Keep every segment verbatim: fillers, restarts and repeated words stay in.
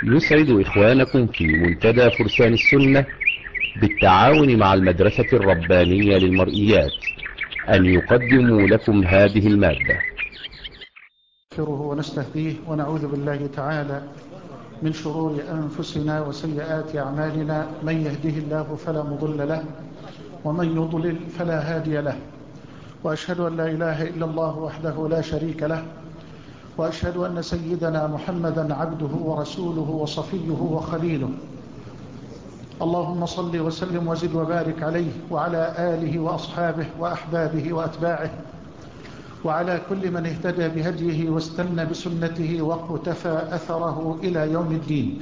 يسعد إخوانكم في منتدى فرسان السنة بالتعاون مع المدرسة الربانية للمرئيات أن يقدموا لكم هذه المادة. نستغفره ونستهديه ونعوذ بالله تعالى من شرور أنفسنا وسيئات أعمالنا، من يهده الله فلا مضل له ومن يضلل فلا هادي له، وأشهد أن لا إله إلا الله وحده لا شريك له، وأشهد أن سيدنا محمدا عبده ورسوله وصفيه وخليله. اللهم صل وسلم وزد وبارك عليه وعلى آله وأصحابه وأحبابه وأتباعه وعلى كل من اهتدى بهديه واستنى بسنته واقتفى أثره إلى يوم الدين.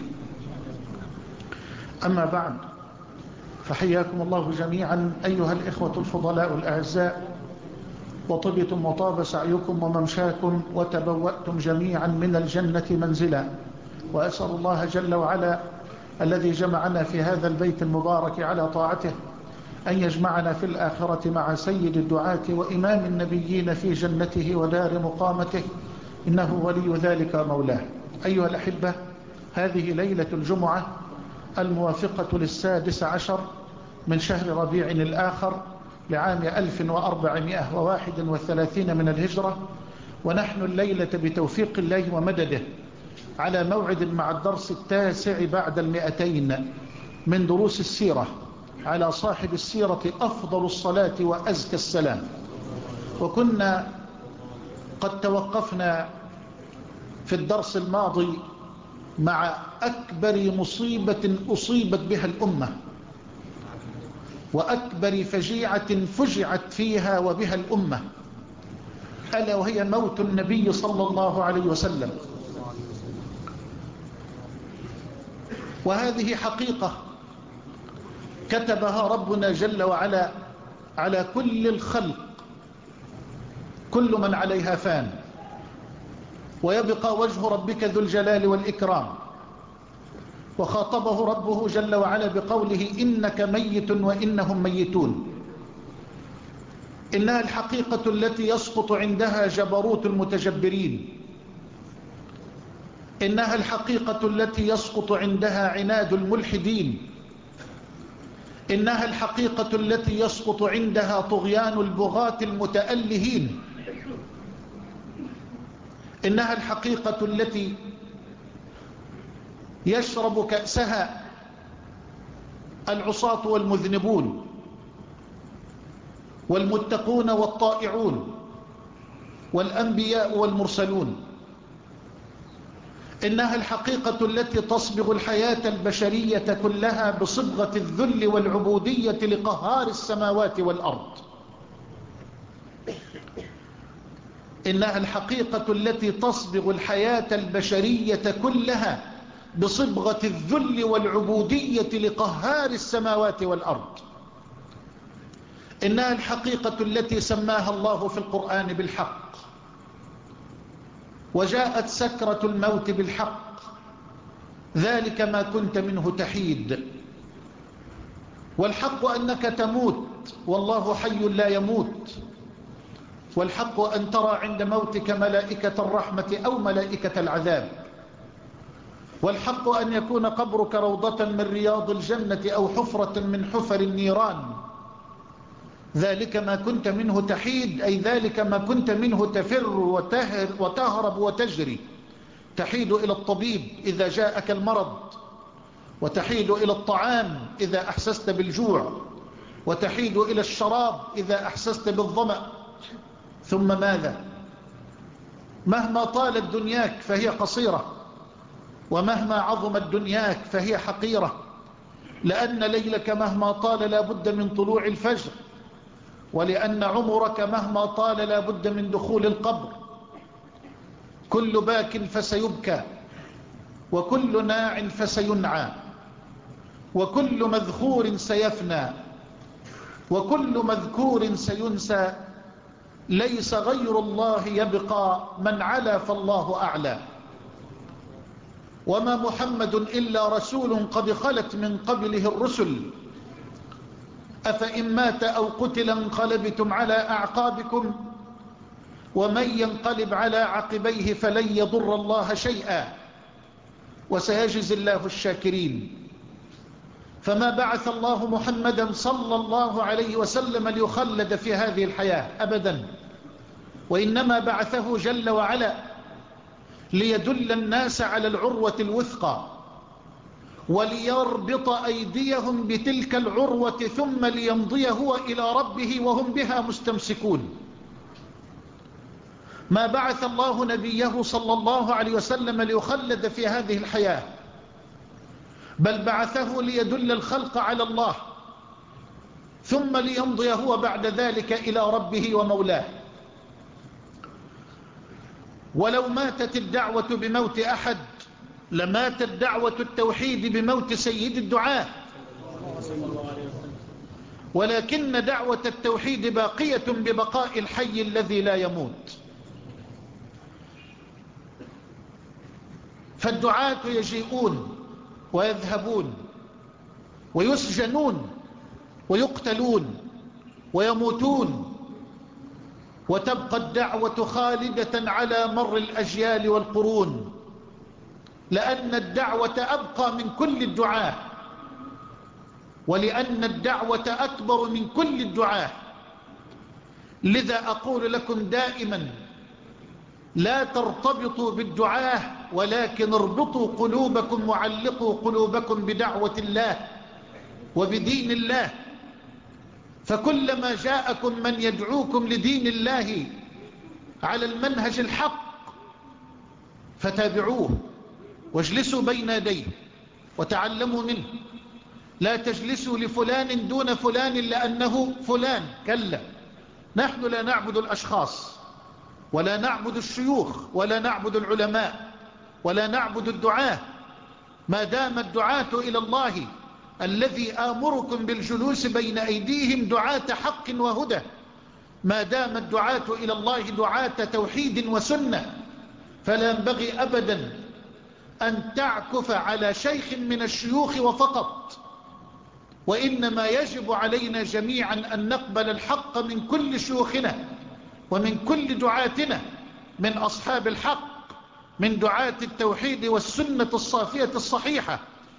أما بعد، فحياكم الله جميعا أيها الإخوة الفضلاء الأعزاء، وطبتم وطاب سعيكم وممشاكم وتبوأتم جميعا من الجنة منزلا، وأسأل الله جل وعلا الذي جمعنا في هذا البيت المبارك على طاعته أن يجمعنا في الآخرة مع سيد الدعاة وإمام النبيين في جنته ودار مقامته، إنه ولي ذلك مولاه. أيها الأحبة، هذه ليلة الجمعة الموافقة للسادس عشر من شهر ربيع الآخر لعام ألف وأربعمائة وواحد وثلاثين من الهجرة، ونحن الليلة بتوفيق الله ومدده على موعد مع الدرس التاسع بعد المئتين من دروس السيرة على صاحب السيرة أفضل الصلاة وأزكى السلام. وكنا قد توقفنا في الدرس الماضي مع أكبر مصيبة أصيبت بها الأمة وأكبر فجيعة فجعت فيها وبها الأمة، ألا وهي موت النبي صلى الله عليه وسلم. وهذه حقيقة كتبها ربنا جل وعلا على كل الخلق، كل من عليها فان، ويبقى وجه ربك ذو الجلال والإكرام. وخاطبه ربه جل وعلا بقوله إنك ميت وإنهم ميتون. إنها الحقيقة التي يسقط عندها جبروت المتجبرين، إنها الحقيقة التي يسقط عندها عناد الملحدين، إنها الحقيقة التي يسقط عندها طغيان البغاة المتألهين، إنها الحقيقة التي يشرب كأسها العصاة والمذنبون والمتقون والطائعون والأنبياء والمرسلون. إنها الحقيقة التي تصبغ الحياة البشرية كلها بصبغة الذل والعبودية لقهار السماوات والأرض. إنها الحقيقة التي تصبغ الحياة البشرية كلها بصبغة الذل والعبودية لقهار السماوات والأرض. إنها الحقيقة التي سماها الله في القرآن بالحق، وجاءت سكرة الموت بالحق، ذلك ما كنت منه تحيد. والحق أنك تموت والله حي لا يموت، والحق أن ترى عند موتك ملائكة الرحمة أو ملائكة العذاب، والحق أن يكون قبرك روضة من رياض الجنة أو حفرة من حفر النيران. ذلك ما كنت منه تحيد، أي ذلك ما كنت منه تفر وتهر وتهرب وتجري. تحيد إلى الطبيب إذا جاءك المرض، وتحيد إلى الطعام إذا أحسست بالجوع، وتحيد إلى الشراب إذا أحسست بالظمأ. ثم ماذا؟ مهما طالت دنياك فهي قصيرة، ومهما عظمت دنياك فهي حقيرة، لأن ليلك مهما طال لا بد من طلوع الفجر، ولأن عمرك مهما طال لا بد من دخول القبر. كل باك فسيبكى، وكل ناع فسينعى، وكل مذخور سيفنى، وكل مذكور سينسى. ليس غير الله يبقى، من علا فالله أعلى. وما محمد إلا رسول قد خلت من قبله الرسل، أفإن مات أو قتل انقلبتم على أعقابكم، ومن ينقلب على عقبيه فلن يضر الله شيئا، وسيجزي الله الشاكرين. فما بعث الله محمدا صلى الله عليه وسلم ليخلد في هذه الحياة أبدا، وإنما بعثه جل وعلا ليدل الناس على العروة الوثقى، وليربط أيديهم بتلك العروة، ثم ليمضي هو إلى ربه وهم بها مستمسكون. ما بعث الله نبيه صلى الله عليه وسلم ليخلد في هذه الحياة، بل بعثه ليدل الخلق على الله، ثم ليمضي هو بعد ذلك إلى ربه ومولاه. ولو ماتت الدعوة بموت أحد لماتت دعوة التوحيد بموت سيد الدعاة، ولكن دعوة التوحيد باقية ببقاء الحي الذي لا يموت. فالدعاة يجيئون ويذهبون ويسجنون ويقتلون ويموتون، وتبقى الدعوة خالدة على مر الأجيال والقرون، لأن الدعوة أبقى من كل الدعاة، ولأن الدعوة أكبر من كل الدعاة. لذا أقول لكم دائما لا ترتبطوا بالدعاة، ولكن اربطوا قلوبكم وعلقوا قلوبكم بدعوة الله وبدين الله. فكلما جاءكم من يدعوكم لدين الله على المنهج الحق فتابعوه واجلسوا بين يديه وتعلموا منه. لا تجلسوا لفلان دون فلان لأنه فلان، كلا، نحن لا نعبد الأشخاص ولا نعبد الشيوخ ولا نعبد العلماء ولا نعبد الدعاة، ما دام الدعاة إلى الله الذي آمركم بالجلوس بين أيديهم دعاة حق وهدى، ما دام الدعاة إلى الله دعاة توحيد وسنة، فلا ينبغي أبدا أن تعكف على شيخ من الشيوخ وفقط، وإنما يجب علينا جميعا أن نقبل الحق من كل شيوخنا ومن كل دعاتنا، من أصحاب الحق، من دعاة التوحيد والسنة الصافية الصحيحة.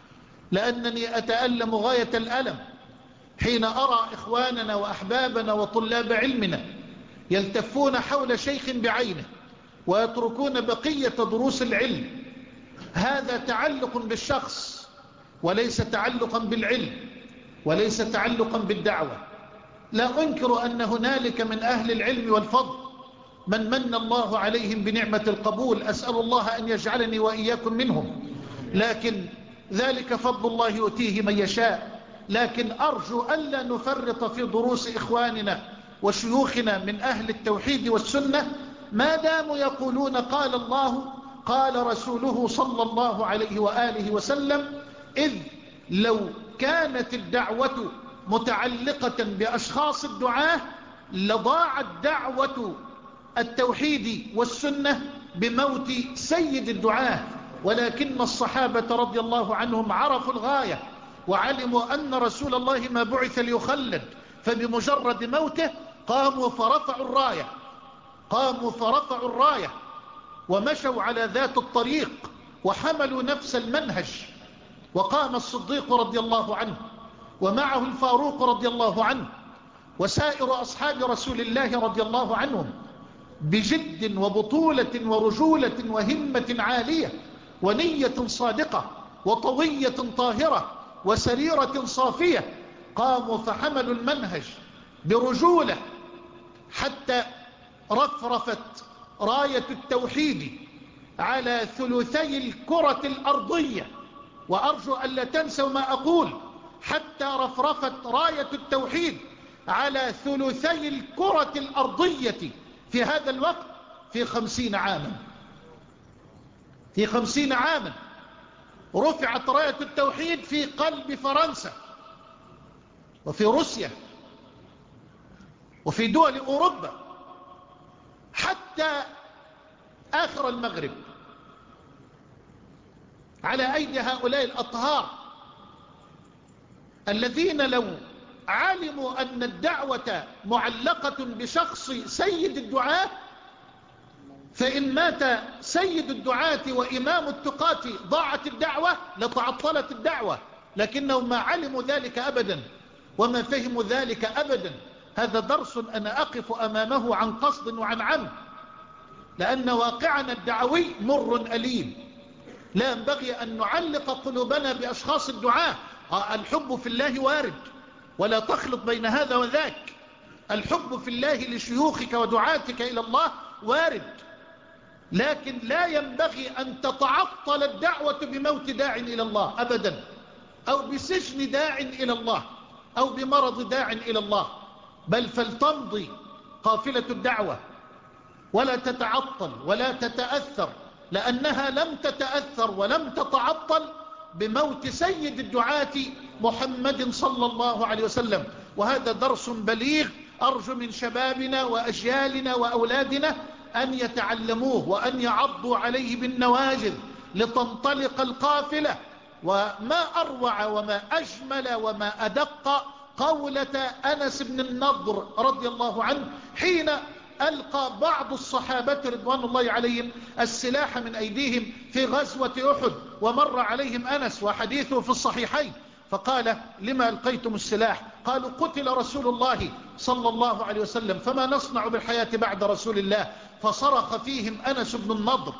لأنني أتألم غاية الألم حين أرى إخواننا وأحبابنا وطلاب علمنا يلتفون حول شيخ بعينه ويتركون بقية دروس العلم. هذا تعلق بالشخص وليس تعلقا بالعلم وليس تعلقا بالدعوة. لا أنكر أن هنالك من أهل العلم والفضل من من الله عليهم بنعمة القبول، أسأل الله أن يجعلني وإياكم منهم، لكن ذلك فضل الله يؤتيه من يشاء. لكن أرجو ألا نفرط في دروس إخواننا وشيوخنا من أهل التوحيد والسنة ما داموا يقولون قال الله قال رسوله صلى الله عليه وآله وسلم، إذ لو كانت الدعوة متعلقة بأشخاص الدعاة لضاعت دعوة التوحيد والسنة بموت سيد الدعاة. ولكن الصحابة رضي الله عنهم عرفوا الغاية وعلموا أن رسول الله ما بعث ليخلد، فبمجرد موته قاموا فرفعوا الراية قاموا فرفعوا الراية ومشوا على ذات الطريق وحملوا نفس المنهج. وقام الصديق رضي الله عنه ومعه الفاروق رضي الله عنه وسائر أصحاب رسول الله رضي الله عنهم بجد وبطولة ورجولة وهمة عالية ونية صادقة وطوية طاهرة وسريرة صافية. قاموا فحملوا المنهج برجولة حتى رفرفت راية التوحيد على ثلثي الكرة الأرضية. وأرجو أن لا تنسوا ما أقول، حتى رفرفت راية التوحيد على ثلثي الكرة الأرضية في هذا الوقت في خمسين عاما. في خمسين عاما رفعت راية التوحيد في قلب فرنسا وفي روسيا وفي دول أوروبا حتى آخر المغرب على أيدي هؤلاء الأطهار الذين لو علموا أن الدعوة معلقة بشخص سيد الدعاة فإن مات سيد الدعاة وإمام التقاة ضاعت الدعوة لتعطلت الدعوة، لكنهم ما علموا ذلك أبدا وما فهموا ذلك أبدا. هذا درس أنا أقف أمامه عن قصد وعن عمد، لأن واقعنا الدعوي مر أليم. لا ينبغي أن نعلق قلوبنا بأشخاص الدعاة. الحب في الله وارد، ولا تخلط بين هذا وذاك. الحب في الله لشيوخك ودعاتك إلى الله وارد، لكن لا ينبغي أن تتعطل الدعوة بموت داع إلى الله أبدا، أو بسجن داع إلى الله، أو بمرض داع إلى الله، بل فلتمضي قافلة الدعوة ولا تتعطل ولا تتأثر، لأنها لم تتأثر ولم تتعطل بموت سيد الدعاة محمد صلى الله عليه وسلم. وهذا درس بليغ أرجو من شبابنا وأجيالنا وأولادنا أن يتعلموه وأن يعضوا عليه بالنواجذ لتنطلق القافلة. وما أروع وما أجمل وما أدق قولة أنس بن النضر رضي الله عنه حين ألقى بعض الصحابة رضوان الله عليهم السلاح من أيديهم في غزوة أحد، ومر عليهم أنس وحديثه في الصحيحين، فقال: لما ألقيتم السلاح؟ قالوا: قتل رسول الله صلى الله عليه وسلم، فما نصنع بالحياة بعد رسول الله؟ فصرخ فيهم أنس بن النضر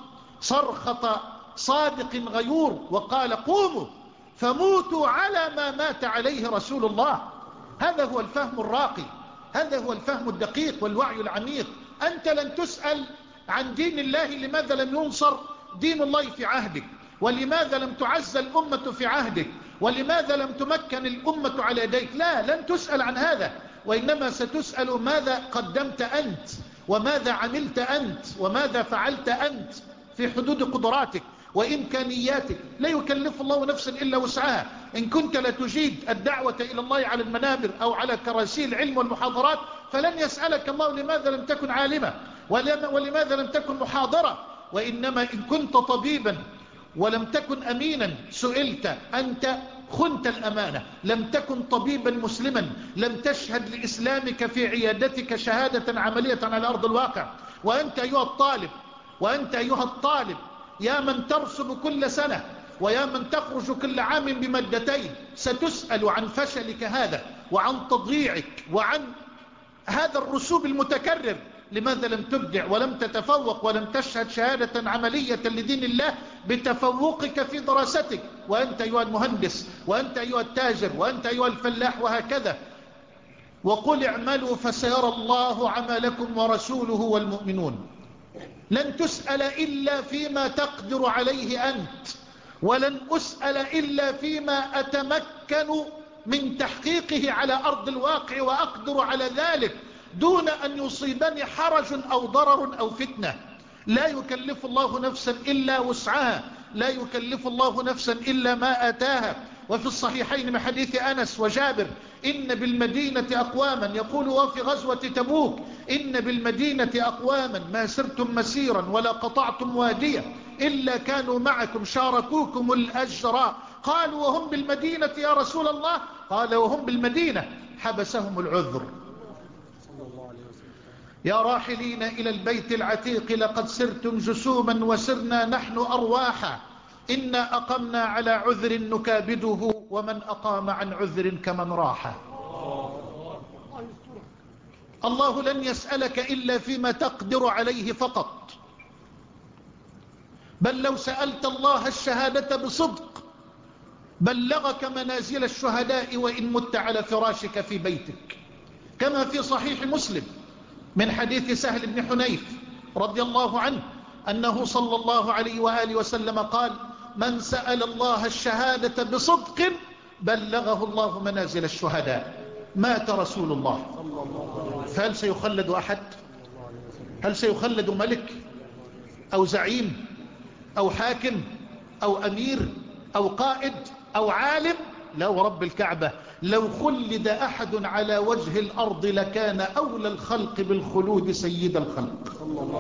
صرخة صادق غيور وقال: قوموا فموتوا على ما مات عليه رسول الله. هذا هو الفهم الراقي، هذا هو الفهم الدقيق والوعي العميق. أنت لن تسأل عن دين الله لماذا لم ينصر دين الله في عهدك، ولماذا لم تعز الأمة في عهدك، ولماذا لم تمكن الأمة على يديك. لا، لن تسأل عن هذا، وإنما ستسأل ماذا قدمت أنت، وماذا عملت أنت، وماذا فعلت أنت في حدود قدراتك وإمكانياتك. لا يكلف الله نفسا إلا وسعها. إن كنت لا تجيد الدعوة إلى الله على المنابر أو على كراسي العلم والمحاضرات، فلن يسألك الله لماذا لم تكن عالمة ولماذا لم تكن محاضرة. وإنما إن كنت طبيبا ولم تكن أمينا سئلت. أنت خنت الأمانة، لم تكن طبيبا مسلما، لم تشهد لإسلامك في عيادتك شهادة عملية على أرض الواقع. وأنت أيها الطالب وأنت أيها الطالب يا من ترسب كل سنة ويا من تخرج كل عام بمادتين، ستسأل عن فشلك هذا وعن تضييعك وعن هذا الرسوب المتكرر. لماذا لم تبدع ولم تتفوق ولم تشهد شهادة عملية لدين الله بتفوقك في دراستك؟ وأنت أيها المهندس، وأنت أيها التاجر، وأنت أيها الفلاح، وهكذا. وقل اعملوا فسيرى الله عملكم ورسوله والمؤمنون. لن تسأل إلا فيما تقدر عليه أنت، ولن أسأل إلا فيما أتمكن من تحقيقه على أرض الواقع وأقدر على ذلك دون أن يصيبني حرج أو ضرر أو فتنة. لا يكلف الله نفسا إلا وسعها، لا يكلف الله نفسا إلا ما آتاها. وفي الصحيحين من حديث أنس وجابر: إن بالمدينة أقواما، يقول وفي غزوة تبوك: إن بالمدينة أقواما ما سرتم مسيرا ولا قطعتم واديا إلا كانوا معكم شاركوكم الأجر. قالوا: وهم بالمدينة يا رسول الله؟ قال: وهم بالمدينة حبسهم العذر. يا راحلين إلى البيت العتيق لقد سرتم جسوما وسرنا نحن أرواحا، إنا أقمنا على عذر نكابده ومن أقام عن عذر كمن راح. الله لن يسألك إلا فيما تقدر عليه فقط، بل لو سألت الله الشهادة بصدق بلغك منازل الشهداء وإن مت على فراشك في بيتك، كما في صحيح مسلم من حديث سهل بن حنيف رضي الله عنه أنه صلى الله عليه وآله وسلم قال: من سأل الله الشهادة بصدق بلغه الله منازل الشهداء. مات رسول الله، فهل سيخلد أحد؟ هل سيخلد ملك أو زعيم أو حاكم أو أمير أو قائد أو عالم؟ لا ورب الكعبة، لو خلد أحد على وجه الأرض لكان أولى الخلق بالخلود سيد الخلق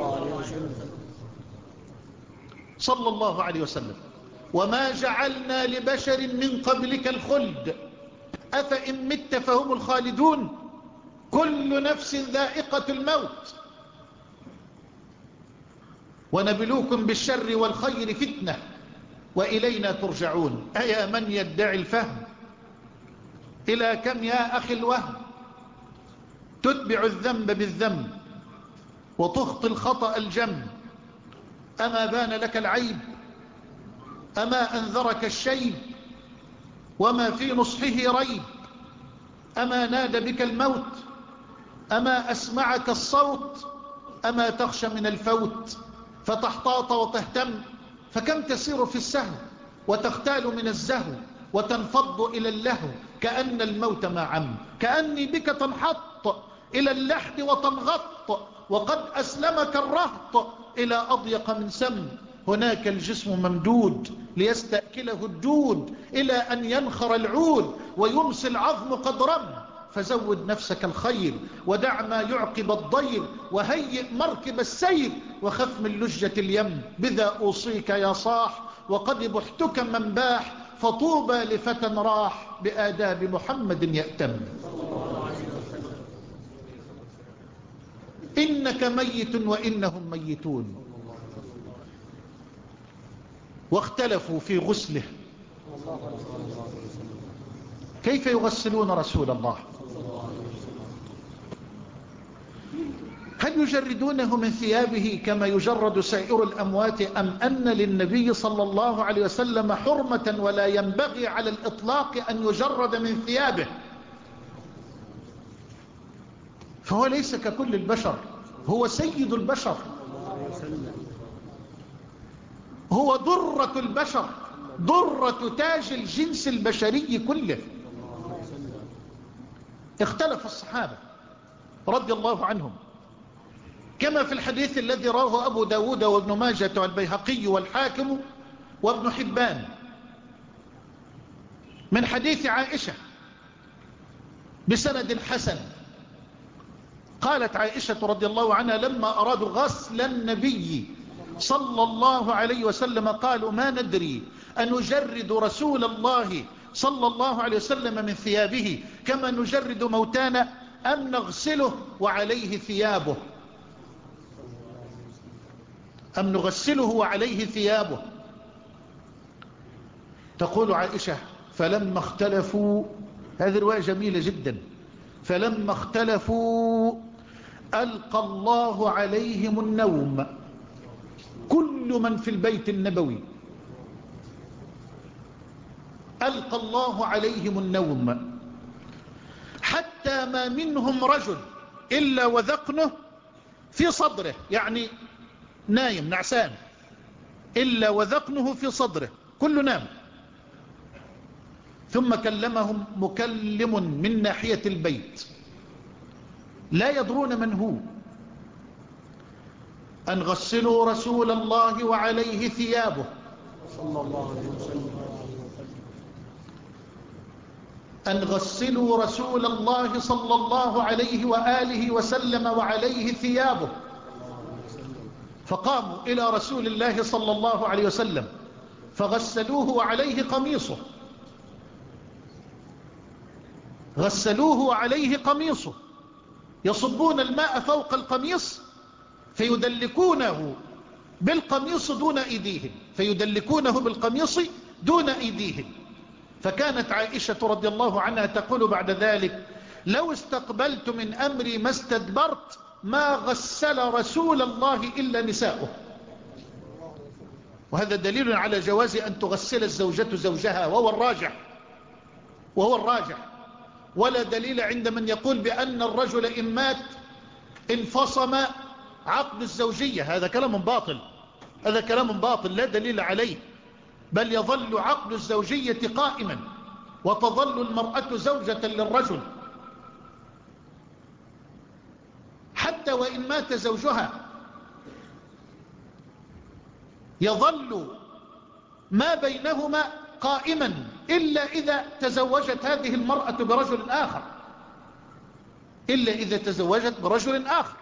صلى الله عليه وسلم. وما جعلنا لبشر من قبلك الخلد أفإن مت فهم الخالدون كل نفس ذائقة الموت. ونبلوكم بالشر والخير فتنة وإلينا ترجعون. أيا من يدعي الفهم، إلى كم يا أخي الوهم تتبع الذنب بالذنب وتخطي الخطأ الجم؟ أما بان لك العيب، أما أنذرك الشيب، وما في نصحه ريب، أما نادى بك الموت، أما أسمعك الصوت، أما تخشى من الفوت فتحتاط وتهتم؟ فكم تسير في السهو وتختال من الزهو وتنفض إلى اللهو كأن الموت ما عم، كأني بك تنحط إلى اللحد وتنغط وقد أسلمك الرهط إلى أضيق من سم. هناك الجسم ممدود ليستأكله الدود إلى أن ينخر العود ويمسي العظم قد رم. فزود نفسك الخير ودع ما يعقب الضير وهيئ مركب السير وخف من لجة اليم. بذا أوصيك يا صاح وقد بحتك من باح، فطوبى لفتى راح بآداب محمد يأتم. إنك ميت وإنهم ميتون. واختلفوا في غسله، كيف يغسلون رسول الله؟ هل يجردونه من ثيابه كما يجرد سائر الأموات، أم أن للنبي صلى الله عليه وسلم حرمة ولا ينبغي على الإطلاق أن يجرد من ثيابه؟ فهو ليس ككل البشر، هو سيد البشر، هو درة البشر، درة تاج الجنس البشري كله. اختلف الصحابة رضي الله عنهم كما في الحديث الذي رواه أبو داود وابن ماجة والبيهقي والحاكم وابن حبان من حديث عائشة بسند حسن. قالت عائشة رضي الله عنها لما أرادوا غسل النبي صلى الله عليه وسلم قالوا ما ندري أن نجرد رسول الله صلى الله عليه وسلم من ثيابه كما نجرد موتانا أم نغسله وعليه ثيابه، أم نغسله وعليه ثيابه. تقول عائشة فلما اختلفوا، هذه رواية جميلة جدا، فلما اختلفوا ألقى الله عليهم النوم كل من في البيت النبوي، ألقى الله عليهم النوم حتى ما منهم رجل إلا وذقنه في صدره، يعني نايم نعسان، إلا وذقنه في صدره، كله نام. ثم كلمهم مكلم من ناحية البيت لا يدرون من هو، أن غسلوا رسول الله وعليه ثيابه صلى الله عليه وسلم، أن غسلوا رسول الله صلى الله عليه وآله وسلم وعليه ثيابه. فقاموا إلى رسول الله صلى الله عليه وسلم فغسلوه وعليه قميصه، غسلوه وعليه قميصه، يصبون الماء فوق القميص فيدلكونه بالقميص دون أيديهم، فيدلكونه بالقميص دون أيديهم. فكانت عائشة رضي الله عنها تقول بعد ذلك لو استقبلت من أمري ما استدبرت ما غسل رسول الله إلا نساؤه. وهذا دليل على جواز أن تغسل الزوجة زوجها، وهو الراجح، وهو الراجح. ولا دليل عند من يقول بأن الرجل إن مات انفصم عقد الزوجية، هذا كلام باطل، هذا كلام باطل لا دليل عليه، بل يظل عقد الزوجية قائما وتظل المرأة زوجة للرجل حتى وإن مات زوجها، يظل ما بينهما قائما إلا إذا تزوجت هذه المرأة برجل آخر، إلا إذا تزوجت برجل آخر.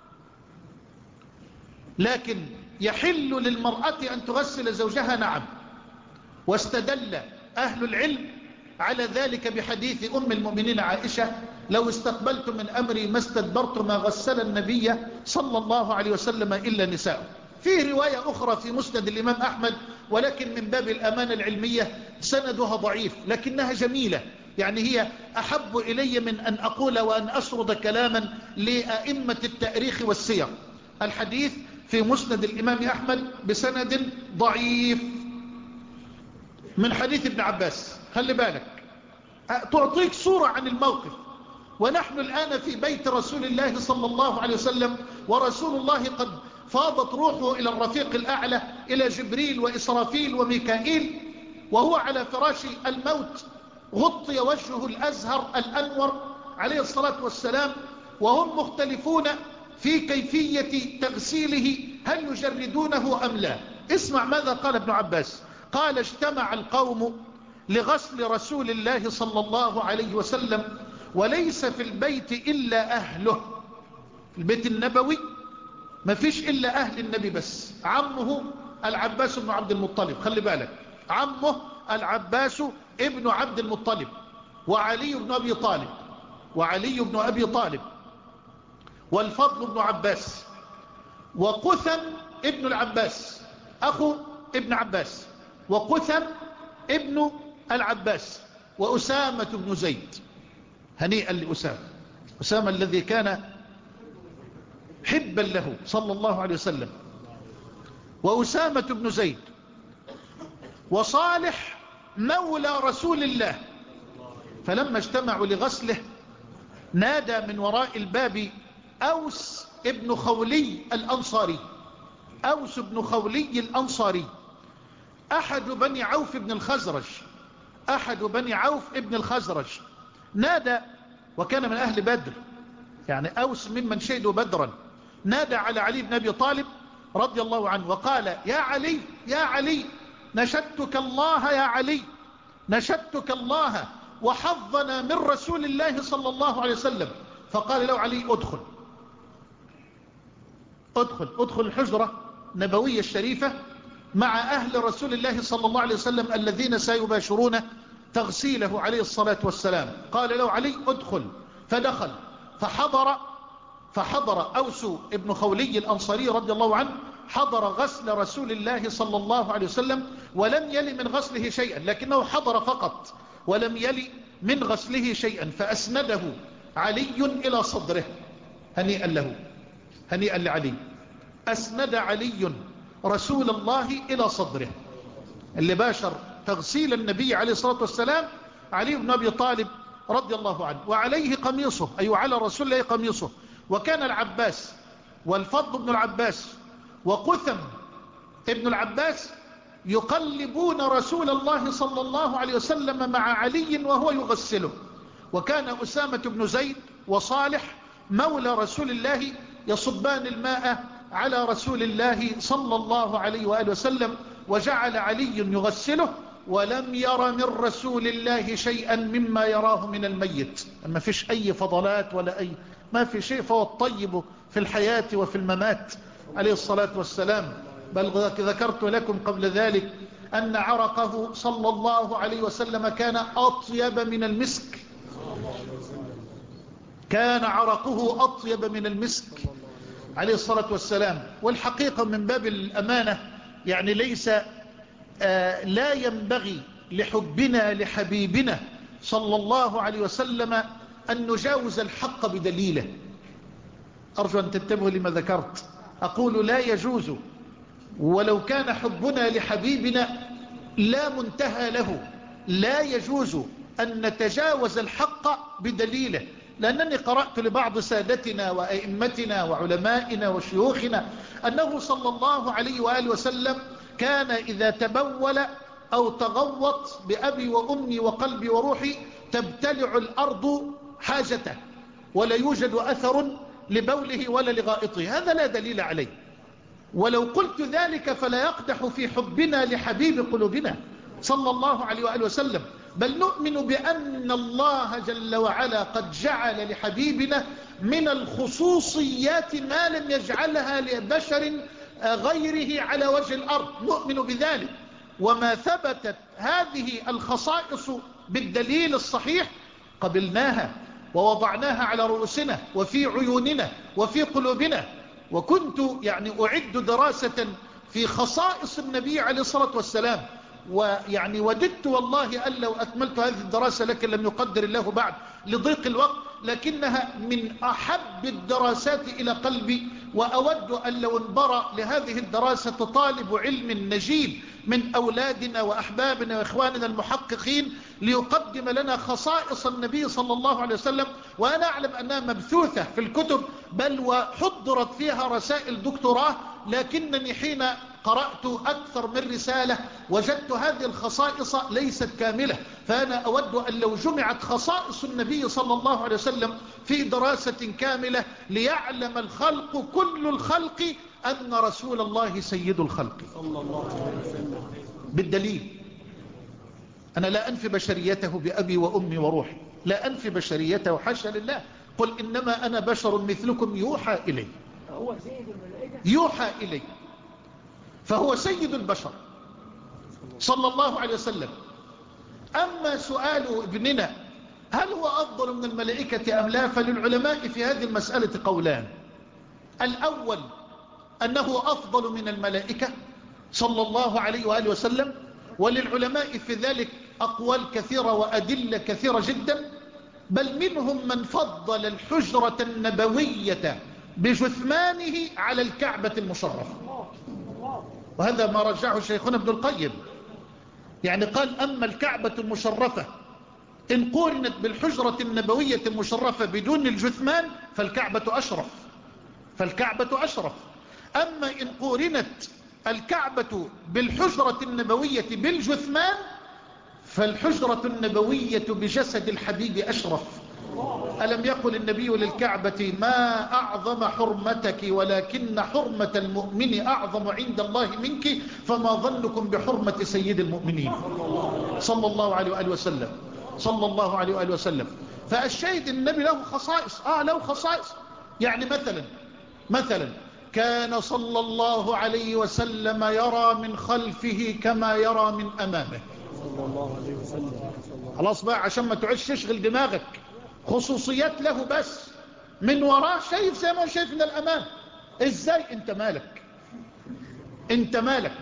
لكن يحل للمرأة أن تغسل زوجها، نعم. واستدل أهل العلم على ذلك بحديث أم المؤمنين عائشة لو استقبلت من أمري ما استدبرت ما غسل النبي صلى الله عليه وسلم إلا نساء. فيه رواية أخرى في مسند الإمام أحمد، ولكن من باب الأمانة العلمية سندها ضعيف لكنها جميلة، يعني هي أحب إلي من أن أقول وأن أسرد كلاما لأئمة التاريخ والسير. الحديث في مسند الإمام أحمد بسند ضعيف من حديث ابن عباس. خلي بالك، تعطيك صورة عن الموقف. ونحن الآن في بيت رسول الله صلى الله عليه وسلم، ورسول الله قد فاضت روحه إلى الرفيق الأعلى، إلى جبريل وإسرافيل وميكائيل، وهو على فراش الموت، غطي وجهه الأزهر الأنور عليه الصلاة والسلام، وهم مختلفون في كيفية تغسيله، هل يجردونه أم لا. اسمع ماذا قال ابن عباس. قال: اجتمع القوم لغسل رسول الله صلى الله عليه وسلم، وليس في البيت إلا أهله. البيت النبوي ما فيش إلا أهل النبي بس. عمه العباس بن عبد المطلب، خلي بالك، عمه العباس ابن عبد المطلب، وعلي بن أبي طالب، وعلي بن أبي طالب، والفضل بن عباس، وقثم ابن العباس أخو ابن عباس، وقثم ابن العباس، وأسامة بن زيد. هنيئا لأسامة، أسامة الذي كان حبا له صلى الله عليه وسلم، وأسامة بن زيد، وصالح مولى رسول الله. فلما اجتمعوا لغسله نادى من وراء الباب أوس ابن خولي الأنصاري، أوس بن خولي الأنصاري، أحد بني عوف بن الخزرج، أحد بني عوف ابن الخزرج. نادى، وكان من أهل بدر، يعني أوس ممن شهدوا بدرا. نادى على علي بن أبي طالب رضي الله عنه وقال: يا علي، يا علي، نشدتك الله يا علي، نشدتك الله وحظنا من رسول الله صلى الله عليه وسلم. فقال له علي: ادخل ادخل ادخل الحجرة النبوية الشريفة مع أهل رسول الله صلى الله عليه وسلم الذين سيباشرون تغسيله عليه الصلاة والسلام. قال له علي: ادخل. فدخل، فحضر فحضر أوس ابن خولي الأنصاري رضي الله عنه، حضر غسل رسول الله صلى الله عليه وسلم، ولم يلي من غسله شيئا، لكنه حضر فقط ولم يلي من غسله شيئا. فأسنده علي إلى صدره. هنيئا له، هنيئا لعلي، أسند علي رسول الله إلى صدره. اللي باشر تغسيل النبي عليه الصلاة والسلام علي بن أبي طالب رضي الله عنه، وعليه قميصه، أي على رسول الله قميصه. وكان العباس والفضل بن العباس وقثم ابن العباس يقلبون رسول الله صلى الله عليه وسلم مع علي وهو يغسله. وكان أسامة بن زيد وصالح مولى رسول الله يصبان الماء على رسول الله صلى الله عليه وآله وسلم، وجعل علي يغسله، ولم ير من رسول الله شيئا مما يراه من الميت. ما فيش أي فضلات ولا أي، ما في شيء، فهو الطيب في الحياة وفي الممات عليه الصلاة والسلام. بل ذكرت لكم قبل ذلك أن عرقه صلى الله عليه وسلم كان أطيب من المسك، كان عرقه أطيب من المسك عليه الصلاة والسلام. والحقيقة من باب الأمانة، يعني ليس آه لا ينبغي لحبنا لحبيبنا صلى الله عليه وسلم أن نجاوز الحق بدليله. أرجو أن تنتبهوا لما ذكرت. أقول لا يجوز، ولو كان حبنا لحبيبنا لا منتهى له، لا يجوز أن نتجاوز الحق بدليله. لأنني قرأت لبعض سادتنا وأئمتنا وعلمائنا وشيوخنا أنه صلى الله عليه وآله وسلم كان إذا تبول أو تغوط بأبي وأمي وقلبي وروحي تبتلع الأرض حاجته، ولا يوجد أثر لبوله ولا لغائطه. هذا لا دليل عليه. ولو قلت ذلك فلا يقدح في حبنا لحبيب قلوبنا صلى الله عليه وآله وسلم، بل نؤمن بأن الله جل وعلا قد جعل لحبيبنا من الخصوصيات ما لم يجعلها لبشر غيره على وجه الأرض. نؤمن بذلك، وما ثبتت هذه الخصائص بالدليل الصحيح قبلناها ووضعناها على رؤوسنا وفي عيوننا وفي قلوبنا. وكنت يعني أعد دراسة في خصائص النبي عليه الصلاة والسلام، ويعني وددت والله أن لو أكملت هذه الدراسة، لكن لم يقدر الله بعد لضيق الوقت، لكنها من أحب الدراسات إلى قلبي، وأود أن لو انبرأ لهذه الدراسة طالب علم نجيب من أولادنا وأحبابنا وإخواننا المحققين ليقدم لنا خصائص النبي صلى الله عليه وسلم. وأنا أعلم أنها مبثوثة في الكتب، بل وحضرت فيها رسائل دكتوراه، لكنني حين قرأت أكثر من رسالة وجدت هذه الخصائص ليست كاملة، فأنا أود أن لو جمعت خصائص النبي صلى الله عليه وسلم في دراسة كاملة ليعلم الخلق كل الخلق أن رسول الله سيد الخلق صلى الله عليه وسلم. بالدليل، أنا لا أنفي بشريته بأبي وأمي وروحي، لا أنفي بشريته حاشا لله، قل إنما أنا بشر مثلكم يوحى إلي، يوحى إلي، فهو سيد البشر صلى الله عليه وسلم. أما سؤال ابننا هل هو أفضل من الملائكة أم لا، فللعلماء في هذه المسألة قولان. الأول أنه أفضل من الملائكة صلى الله عليه وآله وسلم، وللعلماء في ذلك أقوال كثيرة وأدلة كثيرة جدا، بل منهم من فضل الحجرة النبوية بجثمانه على الكعبة المشرفة، وهذا ما رجعه شيخنا ابن القيم، يعني قال أما الكعبة المشرفة إن قورنت بالحجرة النبوية المشرفة بدون الجثمان فالكعبة أشرف، فالكعبة أشرف. أما إن قورنت الكعبة بالحجرة النبوية بالجثمان فالحجرة النبوية بجسد الحبيب أشرف. ألم يقل النبي للكعبة ما أعظم حرمتك ولكن حرمة المؤمن أعظم عند الله منك، فما ظنكم بحرمة سيد المؤمنين صلى الله عليه وآله وسلم، صلى الله عليه وآله وسلم. فالشاهد النبي له خصائص، آه له خصائص. يعني مثلا مثلا كان صلى الله عليه وسلم يرى من خلفه كما يرى من أمامه صلى الله عليه وسلم. خلاص بقى عشان ما تعيش تشغل دماغك، خصوصيات له بس، من وراه شايف زي ما شايف من الأمام. ازاي؟ انت مالك، انت مالك.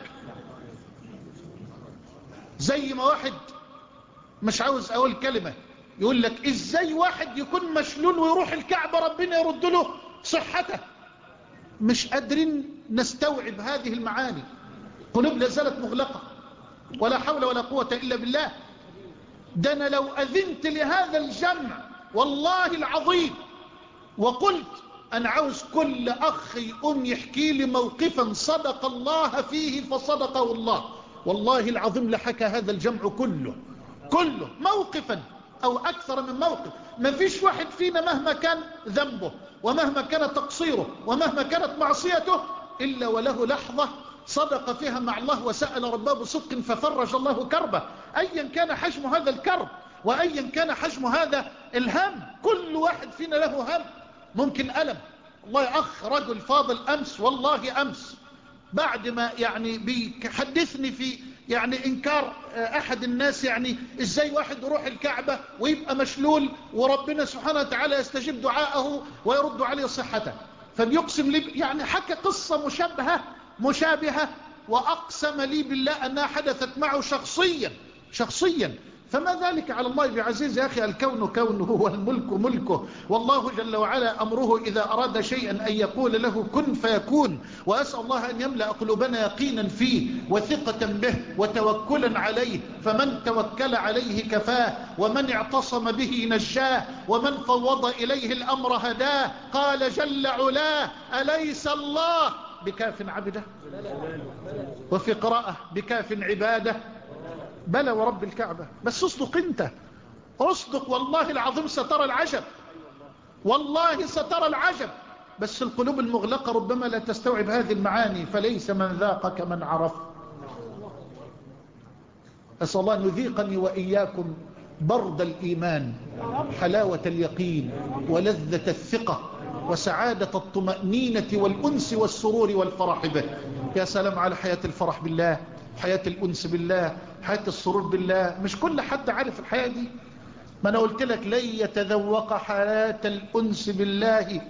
زي ما واحد مش عاوز اقول كلمة يقول لك ازاي واحد يكون مشلول ويروح الكعبة ربنا يرد له صحته. مش قادرين نستوعب هذه المعاني، قلوب لازالت مغلقة، ولا حول ولا قوة إلا بالله. ده أنا لو أذنت لهذا الجمع والله العظيم وقلت أنا عاوز كل أخ يقوم يحكي لي موقفا صدق الله فيه فصدقه الله، والله العظيم لحكى هذا الجمع كله كله موقفا أو أكثر من موقف. ما فيش واحد فينا مهما كان ذنبه ومهما كان تقصيره ومهما كانت معصيته إلا وله لحظة صدق فيها مع الله وسأل ربه بصدق ففرج الله كربه، أيا كان حجم هذا الكرب وأيا كان حجم هذا الهم. كل واحد فينا له هم، ممكن ألم. والله أخ رجل فاضل أمس، والله أمس بعد ما يعني بيحدثني في يعني إنكار أحد الناس، يعني إزاي واحد يروح الكعبة ويبقى مشلول وربنا سبحانه وتعالى يستجيب دعاءه ويرد عليه صحته، فبيقسم لي يعني حكى قصة مشابهة مشابهة وأقسم لي بالله أنها حدثت معه شخصيا شخصيا. فما ذلك على الله بعزيز يا أخي؟ الكون كونه والملك ملكه، والله جل وعلا أمره إذا أراد شيئا أن يقول له كن فيكون. وأسأل الله أن يملأ قلوبنا يقينا فيه وثقة به وتوكلا عليه، فمن توكل عليه كفاه، ومن اعتصم به نجاه، ومن فوض إليه الأمر هداه. قال جل علاه أليس الله بكاف عبده؟ وفي قراءة بكاف عباده؟ بلى ورب الكعبة. بس اصدق انت، اصدق والله العظيم سترى العجب، والله سترى العجب. بس القلوب المغلقة ربما لا تستوعب هذه المعاني، فليس من ذاق كمن عرف. أسأل الله أن يذيقني وإياكم برد الإيمان، حلاوة اليقين، ولذة الثقة، وسعادة الطمأنينة والأنس والسرور والفرح به. يا سلام على حياة الفرح بالله، حياة الأنس بالله، حياة السرور بالله. مش كل حد عارف الحياة دي. ما أنا قلت لك لن يتذوق حياة الأنس بالله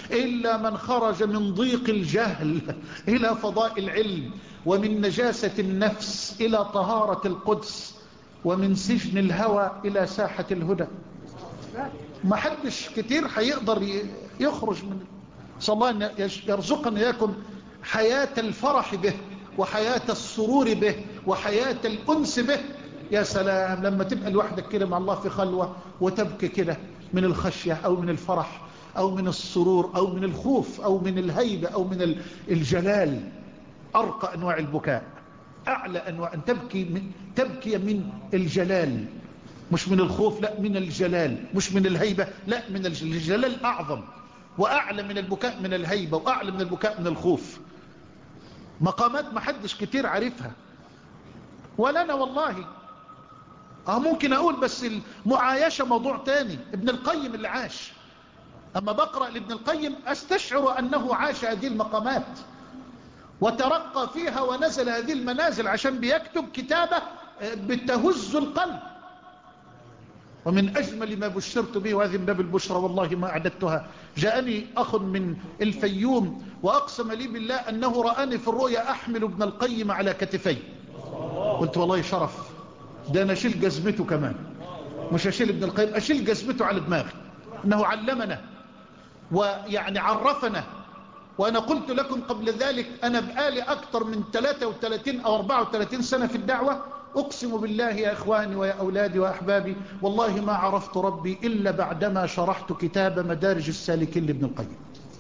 إلا من خرج من ضيق الجهل إلى فضاء العلم، ومن نجاسة النفس إلى طهارة القدس، ومن سجن الهوى إلى ساحة الهدى. ما حدش كتير هيقدر يخرج من. صلى الله أن يرزقنا إياكم حياة الفرح به، وحياة السرور به، وحياة الأنس به. يا سلام لما تبقى لوحدك كده مع الله في خلوة وتبكي كده من الخشية أو من الفرح أو من السرور أو من الخوف أو من الهيبة أو من الجلال. أرقى أنواع البكاء، أعلى أنواع أن تبكي من, تبكي من الجلال، مش من الخوف، لا من الجلال، مش من الهيبة، لا من الجلال أعظم وأعلى من البكاء من الهيبة، وأعلى من البكاء من الخوف. مقامات ما حدش كتير عارفها ولا أنا والله. اه ممكن أقول بس المعايشة موضوع تاني. ابن القيم اللي عاش، أما بقرأ لابن القيم أستشعر أنه عاش هذه المقامات وترقى فيها ونزل هذه المنازل، عشان بيكتب كتابة بتهز القلب. ومن أجمل ما بشرت به، وهذه من باب البشرى والله ما أعددتها، جاءني أخ من الفيوم وأقسم لي بالله أنه رآني في الرؤيا أحمل ابن القيم على كتفي. قلت والله شرف، ده أنا أشيل جزمته كمان، مش أشيل ابن القيم، أشيل جزمته على دماغي، أنه علمنا ويعني عرفنا. وأنا قلت لكم قبل ذلك أنا بقالي أكثر من ثلاثة وثلاثين أو أربعة وثلاثين سنة في الدعوة. أقسم بالله يا إخواني ويا أولادي وأحبابي، والله ما عرفت ربي إلا بعدما شرحت كتاب مدارج السالكين لابن القيم.